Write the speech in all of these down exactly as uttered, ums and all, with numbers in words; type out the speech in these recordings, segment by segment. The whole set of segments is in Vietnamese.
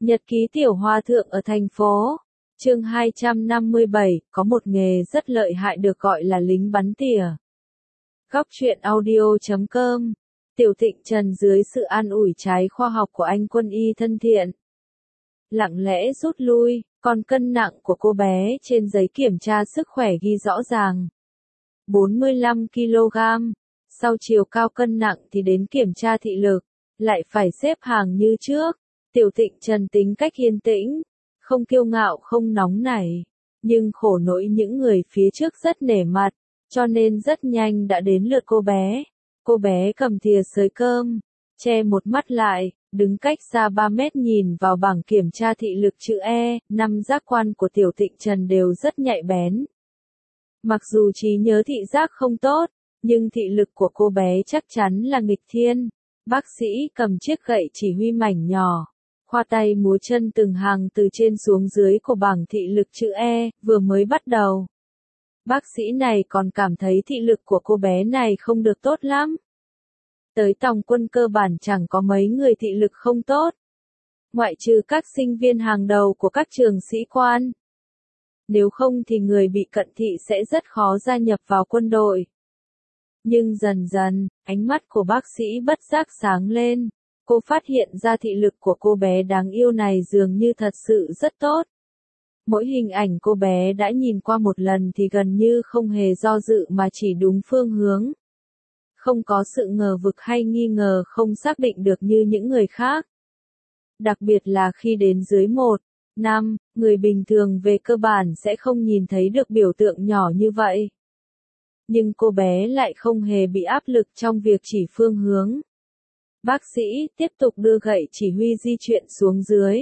Nhật ký tiểu hòa thượng ở thành phố. Chương hai trăm năm mươi bảy, có một nghề rất lợi hại được gọi là lính bắn tỉa. Góc truyện audio chấm com. Tiểu Thịnh Trần dưới sự an ủi trái khoa học của anh quân y thân thiện, lặng lẽ rút lui, còn cân nặng của cô bé trên giấy kiểm tra sức khỏe ghi rõ ràng. bốn mươi lăm ki lô gam. Sau chiều cao cân nặng thì đến kiểm tra thị lực, lại phải xếp hàng như trước. Tiểu Thịnh Trần tính cách yên tĩnh, không kiêu ngạo không nóng nảy, nhưng khổ nỗi những người phía trước rất nể mặt, cho nên rất nhanh đã đến lượt cô bé. Cô bé cầm thìa xới cơm, che một mắt lại, đứng cách xa ba mét nhìn vào bảng kiểm tra thị lực chữ E, năm giác quan của Tiểu Thịnh Trần đều rất nhạy bén. Mặc dù trí nhớ thị giác không tốt, nhưng thị lực của cô bé chắc chắn là nghịch thiên. Bác sĩ cầm chiếc gậy chỉ huy mảnh nhỏ, khoa tay múa chân từng hàng từ trên xuống dưới của bảng thị lực chữ E, vừa mới bắt đầu. Bác sĩ này còn cảm thấy thị lực của cô bé này không được tốt lắm. Tới tòng quân cơ bản chẳng có mấy người thị lực không tốt, ngoại trừ các sinh viên hàng đầu của các trường sĩ quan. Nếu không thì người bị cận thị sẽ rất khó gia nhập vào quân đội. Nhưng dần dần, ánh mắt của bác sĩ bất giác sáng lên. Cô phát hiện ra thị lực của cô bé đáng yêu này dường như thật sự rất tốt. Mỗi hình ảnh cô bé đã nhìn qua một lần thì gần như không hề do dự mà chỉ đúng phương hướng. Không có sự ngờ vực hay nghi ngờ không xác định được như những người khác. Đặc biệt là khi đến dưới một, năm, người bình thường về cơ bản sẽ không nhìn thấy được biểu tượng nhỏ như vậy. Nhưng cô bé lại không hề bị áp lực trong việc chỉ phương hướng. Bác sĩ tiếp tục đưa gậy chỉ huy di chuyển xuống dưới.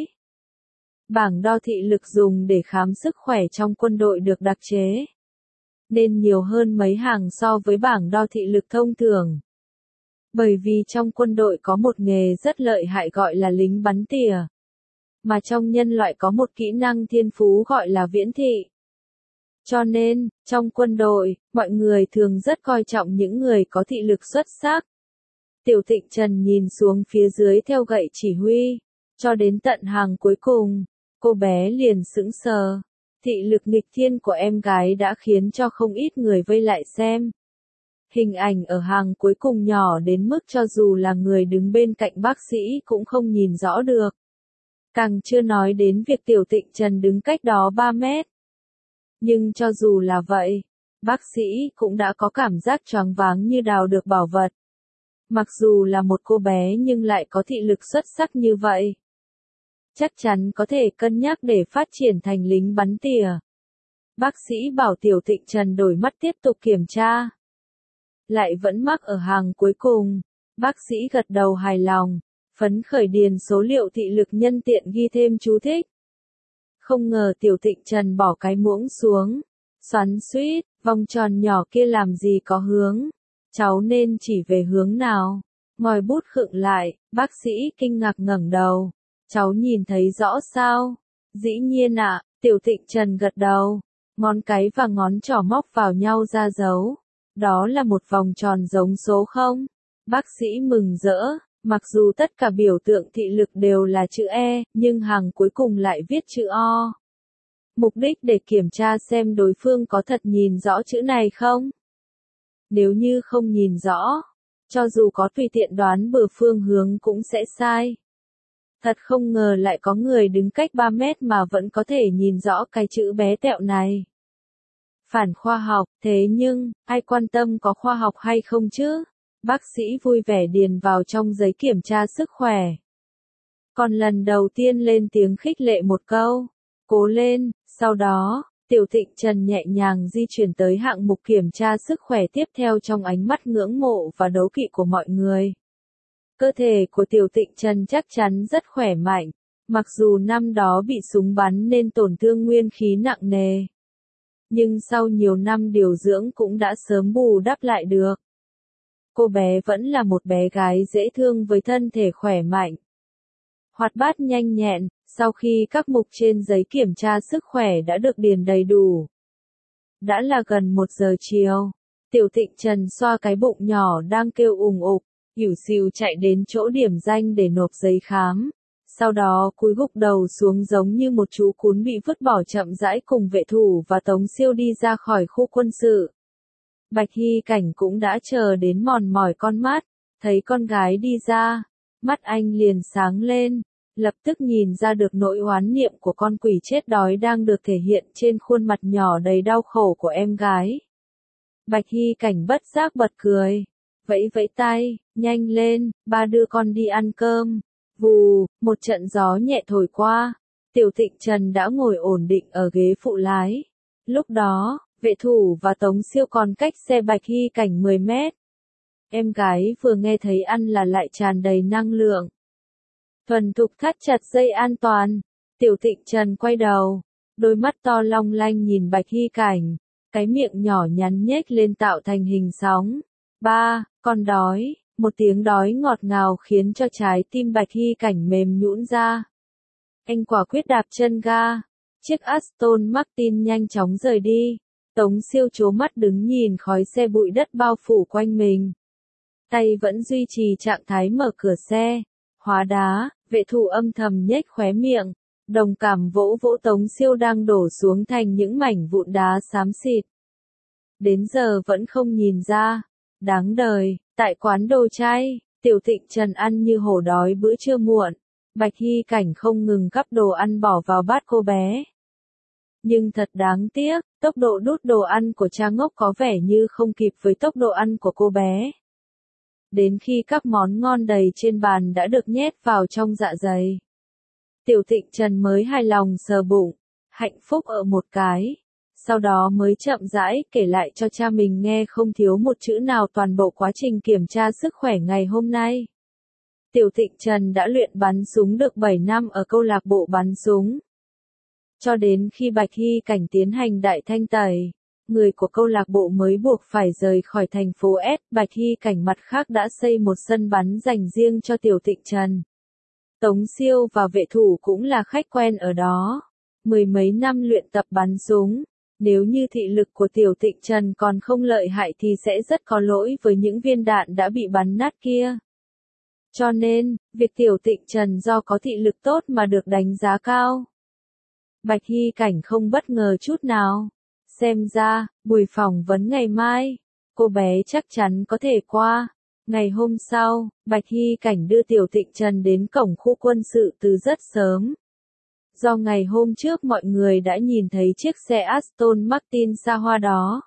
Bảng đo thị lực dùng để khám sức khỏe trong quân đội được đặc chế, nên nhiều hơn mấy hàng so với bảng đo thị lực thông thường. Bởi vì trong quân đội có một nghề rất lợi hại gọi là lính bắn tỉa, mà trong nhân loại có một kỹ năng thiên phú gọi là viễn thị. Cho nên, trong quân đội, mọi người thường rất coi trọng những người có thị lực xuất sắc. Tiểu Thịnh Trần nhìn xuống phía dưới theo gậy chỉ huy, cho đến tận hàng cuối cùng, cô bé liền sững sờ. Thị lực nghịch thiên của em gái đã khiến cho không ít người vây lại xem. Hình ảnh ở hàng cuối cùng nhỏ đến mức cho dù là người đứng bên cạnh bác sĩ cũng không nhìn rõ được. Càng chưa nói đến việc Tiểu Thịnh Trần đứng cách đó ba mét. Nhưng cho dù là vậy, bác sĩ cũng đã có cảm giác choáng váng như đào được bảo vật. Mặc dù là một cô bé nhưng lại có thị lực xuất sắc như vậy, chắc chắn có thể cân nhắc để phát triển thành lính bắn tỉa. Bác sĩ bảo Tiểu Thịnh Trần đổi mắt tiếp tục kiểm tra. Lại vẫn mắc ở hàng cuối cùng. Bác sĩ gật đầu hài lòng, phấn khởi điền số liệu thị lực nhân tiện ghi thêm chú thích. Không ngờ Tiểu Thịnh Trần bỏ cái muỗng xuống, xoắn xuýt, vòng tròn nhỏ kia làm gì có hướng. Cháu nên chỉ về hướng nào? Ngòi bút khựng lại, bác sĩ kinh ngạc ngẩng đầu. Cháu nhìn thấy rõ sao? Dĩ nhiên ạ, Tiểu Thịnh Trần gật đầu. Ngón cái và ngón trỏ móc vào nhau ra dấu. Đó là một vòng tròn giống số không? Bác sĩ mừng rỡ, mặc dù tất cả biểu tượng thị lực đều là chữ E, nhưng hàng cuối cùng lại viết chữ O. Mục đích để kiểm tra xem đối phương có thật nhìn rõ chữ này không? Nếu như không nhìn rõ, cho dù có tùy tiện đoán bừa phương hướng cũng sẽ sai. Thật không ngờ lại có người đứng cách ba mét mà vẫn có thể nhìn rõ cái chữ bé tẹo này. Phản khoa học, thế nhưng, ai quan tâm có khoa học hay không chứ? Bác sĩ vui vẻ điền vào trong giấy kiểm tra sức khỏe. Còn lần đầu tiên lên tiếng khích lệ một câu, cố lên, sau đó, Tiểu Thịnh Trần nhẹ nhàng di chuyển tới hạng mục kiểm tra sức khỏe tiếp theo trong ánh mắt ngưỡng mộ và đố kỵ của mọi người. Cơ thể của Tiểu Thịnh Trần chắc chắn rất khỏe mạnh, mặc dù năm đó bị súng bắn nên tổn thương nguyên khí nặng nề. Nhưng sau nhiều năm điều dưỡng cũng đã sớm bù đắp lại được. Cô bé vẫn là một bé gái dễ thương với thân thể khỏe mạnh, hoạt bát nhanh nhẹn. Sau khi các mục trên giấy kiểm tra sức khỏe đã được điền đầy đủ, đã là gần một giờ chiều. Tiểu Thịnh Trần xoa cái bụng nhỏ đang kêu ùng ục, ỉu xìu chạy đến chỗ điểm danh để nộp giấy khám. Sau đó cúi gục đầu xuống giống như một chú cún bị vứt bỏ chậm rãi cùng vệ thủ và Tống Siêu đi ra khỏi khu quân sự. Bạch Hy Cảnh cũng đã chờ đến mòn mỏi con mắt, thấy con gái đi ra, mắt anh liền sáng lên, lập tức nhìn ra được nỗi oán niệm của con quỷ chết đói đang được thể hiện trên khuôn mặt nhỏ đầy đau khổ của em gái. Bạch Hy Cảnh bất giác bật cười, vẫy vẫy tay, nhanh lên, ba đưa con đi ăn cơm. Vù, một trận gió nhẹ thổi qua, Tiểu Thịnh Trần đã ngồi ổn định ở ghế phụ lái. Lúc đó, vệ thủ và Tống Siêu còn cách xe Bạch Hy Cảnh mười mét. Em gái vừa nghe thấy ăn là lại tràn đầy năng lượng. Thuần thục thắt chặt dây an toàn, Tiểu Thịnh Trần quay đầu, đôi mắt to long lanh nhìn Bạch Hy Cảnh, cái miệng nhỏ nhắn nhếch lên tạo thành hình sóng. Ba, con đói. Một tiếng đói ngọt ngào khiến cho trái tim Bạch Hy Cảnh mềm nhũn ra. Anh quả quyết đạp chân ga. Chiếc Aston Martin nhanh chóng rời đi. Tống Siêu trố mắt đứng nhìn khói xe bụi đất bao phủ quanh mình. Tay vẫn duy trì trạng thái mở cửa xe. Hóa đá, vệ thủ âm thầm nhếch khóe miệng. Đồng cảm vỗ vỗ Tống Siêu đang đổ xuống thành những mảnh vụn đá xám xịt. Đến giờ vẫn không nhìn ra. Đáng đời. Tại quán đồ chay, Tiểu Thịnh Trần ăn như hổ đói bữa trưa muộn. Bạch Hy Cảnh không ngừng gắp đồ ăn bỏ vào bát cô bé. Nhưng thật đáng tiếc, tốc độ đút đồ ăn của cha ngốc có vẻ như không kịp với tốc độ ăn của cô bé. Đến khi các món ngon đầy trên bàn đã được nhét vào trong dạ dày, Tiểu Thịnh Trần mới hài lòng sờ bụng, hạnh phúc ở một cái. Sau đó mới chậm rãi kể lại cho cha mình nghe không thiếu một chữ nào toàn bộ quá trình kiểm tra sức khỏe ngày hôm nay. Tiểu Thịnh Trần đã luyện bắn súng được bảy năm ở câu lạc bộ bắn súng. Cho đến khi Bạch Hy Cảnh tiến hành đại thanh tẩy, người của câu lạc bộ mới buộc phải rời khỏi thành phố S. Bạch Hy Cảnh mặt khác đã xây một sân bắn dành riêng cho Tiểu Thịnh Trần. Tống Siêu và vệ thủ cũng là khách quen ở đó. Mười mấy năm luyện tập bắn súng. Nếu như thị lực của Tiểu Thịnh Trần còn không lợi hại thì sẽ rất có lỗi với những viên đạn đã bị bắn nát kia. Cho nên, việc Tiểu Thịnh Trần do có thị lực tốt mà được đánh giá cao. Bạch Hy Cảnh không bất ngờ chút nào. Xem ra, buổi phỏng vấn ngày mai, cô bé chắc chắn có thể qua. Ngày hôm sau, Bạch Hy Cảnh đưa Tiểu Thịnh Trần đến cổng khu quân sự từ rất sớm. Do ngày hôm trước mọi người đã nhìn thấy chiếc xe Aston Martin xa hoa đó,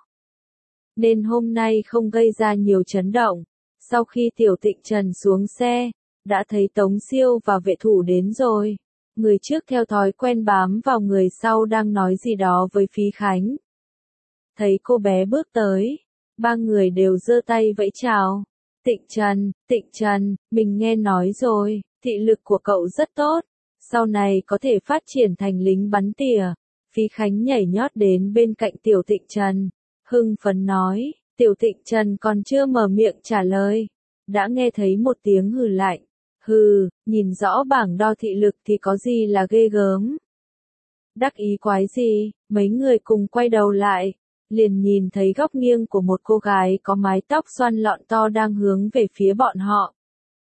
nên hôm nay không gây ra nhiều chấn động. Sau khi Tiểu Thịnh Trần xuống xe, đã thấy Tống Siêu và vệ thủ đến rồi. Người trước theo thói quen bám vào người sau đang nói gì đó với Phí Khánh. Thấy cô bé bước tới, ba người đều giơ tay vẫy chào. Thịnh Trần, Thịnh Trần, mình nghe nói rồi, thị lực của cậu rất tốt. Sau này có thể phát triển thành lính bắn tỉa. Phí Khánh nhảy nhót đến bên cạnh Tiểu Thịnh Trần. Hưng phấn nói, Tiểu Thịnh Trần còn chưa mở miệng trả lời. Đã nghe thấy một tiếng hừ lạnh. Hừ, nhìn rõ bảng đo thị lực thì có gì là ghê gớm. Đắc ý quái gì, mấy người cùng quay đầu lại. Liền nhìn thấy góc nghiêng của một cô gái có mái tóc xoăn lọn to đang hướng về phía bọn họ.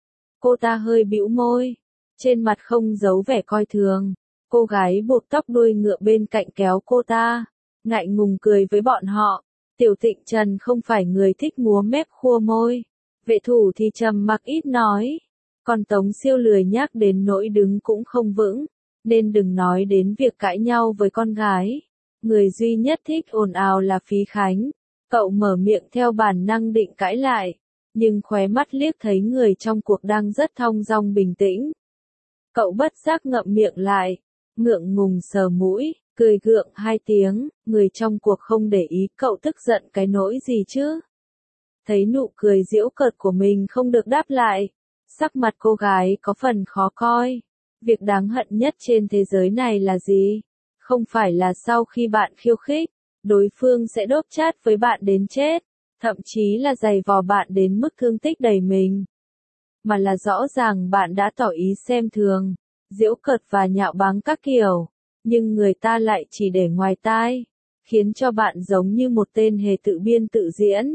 Cô ta hơi bĩu môi. Trên mặt không giấu vẻ coi thường, cô gái buộc tóc đuôi ngựa bên cạnh kéo cô ta, ngại ngùng cười với bọn họ. Tiểu Thịnh Trần không phải người thích múa mép khua môi, vệ thủ thì trầm mặc ít nói, còn Tống Siêu lười nhác đến nỗi đứng cũng không vững, nên đừng nói đến việc cãi nhau với con gái. Người duy nhất thích ồn ào là Phí Khánh, cậu mở miệng theo bản năng định cãi lại, nhưng khóe mắt liếc thấy người trong cuộc đang rất thong dong bình tĩnh. Cậu bất giác ngậm miệng lại, ngượng ngùng sờ mũi, cười gượng hai tiếng, người trong cuộc không để ý cậu tức giận cái nỗi gì chứ. Thấy nụ cười giễu cợt của mình không được đáp lại, sắc mặt cô gái có phần khó coi. Việc đáng hận nhất trên thế giới này là gì? Không phải là sau khi bạn khiêu khích, đối phương sẽ đốp chát với bạn đến chết, thậm chí là giày vò bạn đến mức thương tích đầy mình. Mà là rõ ràng bạn đã tỏ ý xem thường, giễu cợt và nhạo báng các kiểu, nhưng người ta lại chỉ để ngoài tai, khiến cho bạn giống như một tên hề tự biên tự diễn.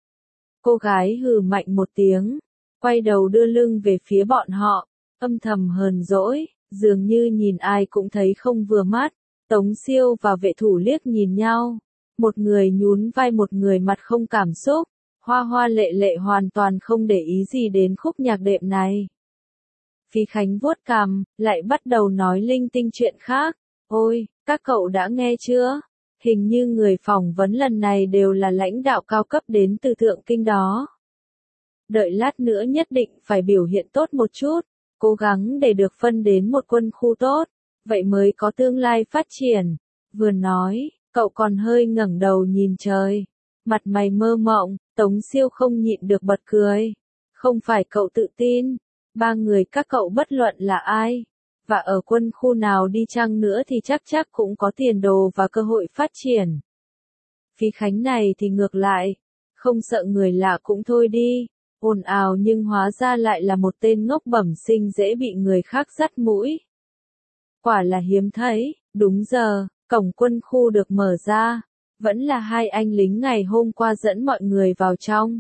Cô gái hừ mạnh một tiếng, quay đầu đưa lưng về phía bọn họ, âm thầm hờn dỗi, dường như nhìn ai cũng thấy không vừa mắt. Tống Siêu và vệ thủ liếc nhìn nhau. Một người nhún vai, một người mặt không cảm xúc. Hoa Hoa lệ lệ hoàn toàn không để ý gì đến khúc nhạc đệm này. Phí Khánh vuốt cằm, lại bắt đầu nói linh tinh chuyện khác. Ôi, các cậu đã nghe chưa? Hình như người phỏng vấn lần này đều là lãnh đạo cao cấp đến từ Thượng Kinh đó. Đợi lát nữa nhất định phải biểu hiện tốt một chút, cố gắng để được phân đến một quân khu tốt, vậy mới có tương lai phát triển. Vừa nói, cậu còn hơi ngẩng đầu nhìn trời. Mặt mày mơ mộng, Tống Siêu không nhịn được bật cười. Không phải cậu tự tin, ba người các cậu bất luận là ai, và ở quân khu nào đi chăng nữa thì chắc chắc cũng có tiền đồ và cơ hội phát triển. Phí Khánh này thì ngược lại, không sợ người lạ cũng thôi đi, ồn ào nhưng hóa ra lại là một tên ngốc bẩm sinh dễ bị người khác dắt mũi. Quả là hiếm thấy. Đúng giờ, cổng quân khu được mở ra, vẫn là hai anh lính ngày hôm qua dẫn mọi người vào trong.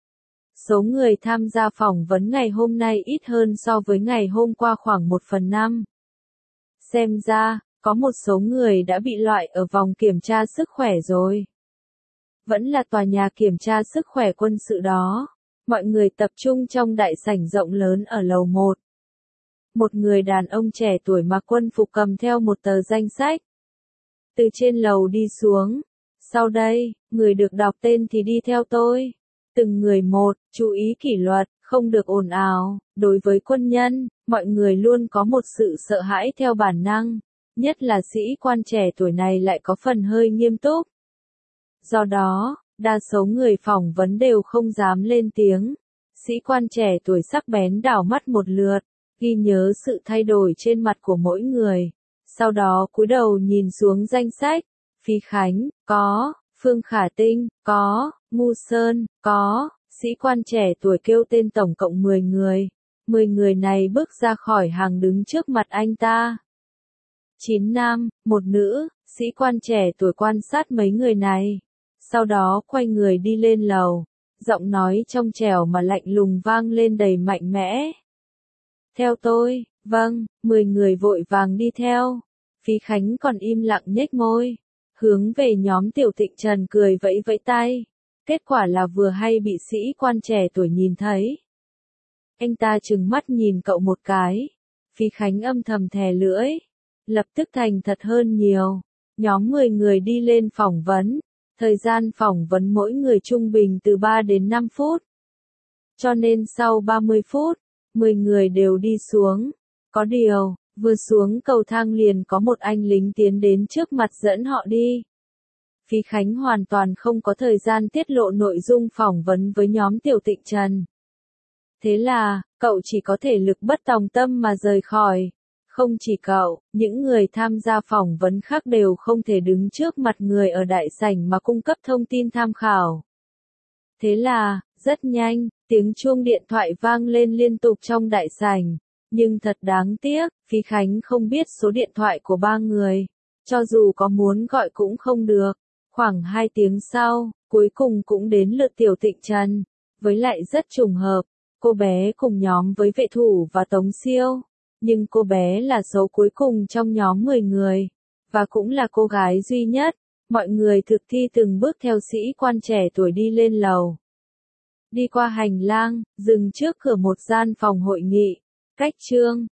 Số người tham gia phỏng vấn ngày hôm nay ít hơn so với ngày hôm qua khoảng một phần năm. Xem ra, có một số người đã bị loại ở vòng kiểm tra sức khỏe rồi. Vẫn là tòa nhà kiểm tra sức khỏe quân sự đó. Mọi người tập trung trong đại sảnh rộng lớn ở lầu một. Một người đàn ông trẻ tuổi mặc quân phục cầm theo một tờ danh sách. Từ trên lầu đi xuống. Sau đây, người được đọc tên thì đi theo tôi. Từng người một, chú ý kỷ luật, không được ồn ào. Đối với quân nhân, mọi người luôn có một sự sợ hãi theo bản năng. Nhất là sĩ quan trẻ tuổi này lại có phần hơi nghiêm túc. Do đó, đa số người phỏng vấn đều không dám lên tiếng. Sĩ quan trẻ tuổi sắc bén đảo mắt một lượt, ghi nhớ sự thay đổi trên mặt của mỗi người. Sau đó cúi đầu nhìn xuống danh sách. Phí Khánh, có. Phương Khả Tinh, có. Ngu Sơn, có. Sĩ quan trẻ tuổi kêu tên tổng cộng mười người. mười người này bước ra khỏi hàng đứng trước mặt anh ta. chín nam, một nữ. Sĩ quan trẻ tuổi quan sát mấy người này. Sau đó quay người đi lên lầu. Giọng nói trong trẻo mà lạnh lùng vang lên đầy mạnh mẽ. Theo tôi. Vâng, mười người vội vàng đi theo. Phí Khánh còn im lặng nhếch môi. Hướng về nhóm Tiểu Thịnh Trần cười vẫy vẫy tay. Kết quả là vừa hay bị sĩ quan trẻ tuổi nhìn thấy. Anh ta trừng mắt nhìn cậu một cái. Phí Khánh âm thầm thè lưỡi. Lập tức thành thật hơn nhiều. Nhóm mười người đi lên phỏng vấn. Thời gian phỏng vấn mỗi người trung bình từ ba đến năm phút. Cho nên sau ba mươi phút, mười người đều đi xuống. Có điều, vừa xuống cầu thang liền có một anh lính tiến đến trước mặt dẫn họ đi. Phí Khánh hoàn toàn không có thời gian tiết lộ nội dung phỏng vấn với nhóm Tiểu Thịnh Trần. Thế là, cậu chỉ có thể lực bất tòng tâm mà rời khỏi. Không chỉ cậu, những người tham gia phỏng vấn khác đều không thể đứng trước mặt người ở đại sảnh mà cung cấp thông tin tham khảo. Thế là, rất nhanh, tiếng chuông điện thoại vang lên liên tục trong đại sảnh. Nhưng thật đáng tiếc, Phí Khánh không biết số điện thoại của ba người. Cho dù có muốn gọi cũng không được. Khoảng hai tiếng sau, cuối cùng cũng đến lượt Tiểu Thịnh Trần. Với lại rất trùng hợp, cô bé cùng nhóm với vệ thủ và Tống Siêu. Nhưng cô bé là số cuối cùng trong nhóm mười người. Và cũng là cô gái duy nhất. Mọi người thực thi từng bước theo sĩ quan trẻ tuổi đi lên lầu. Đi qua hành lang, dừng trước cửa một gian phòng hội nghị. Cách chương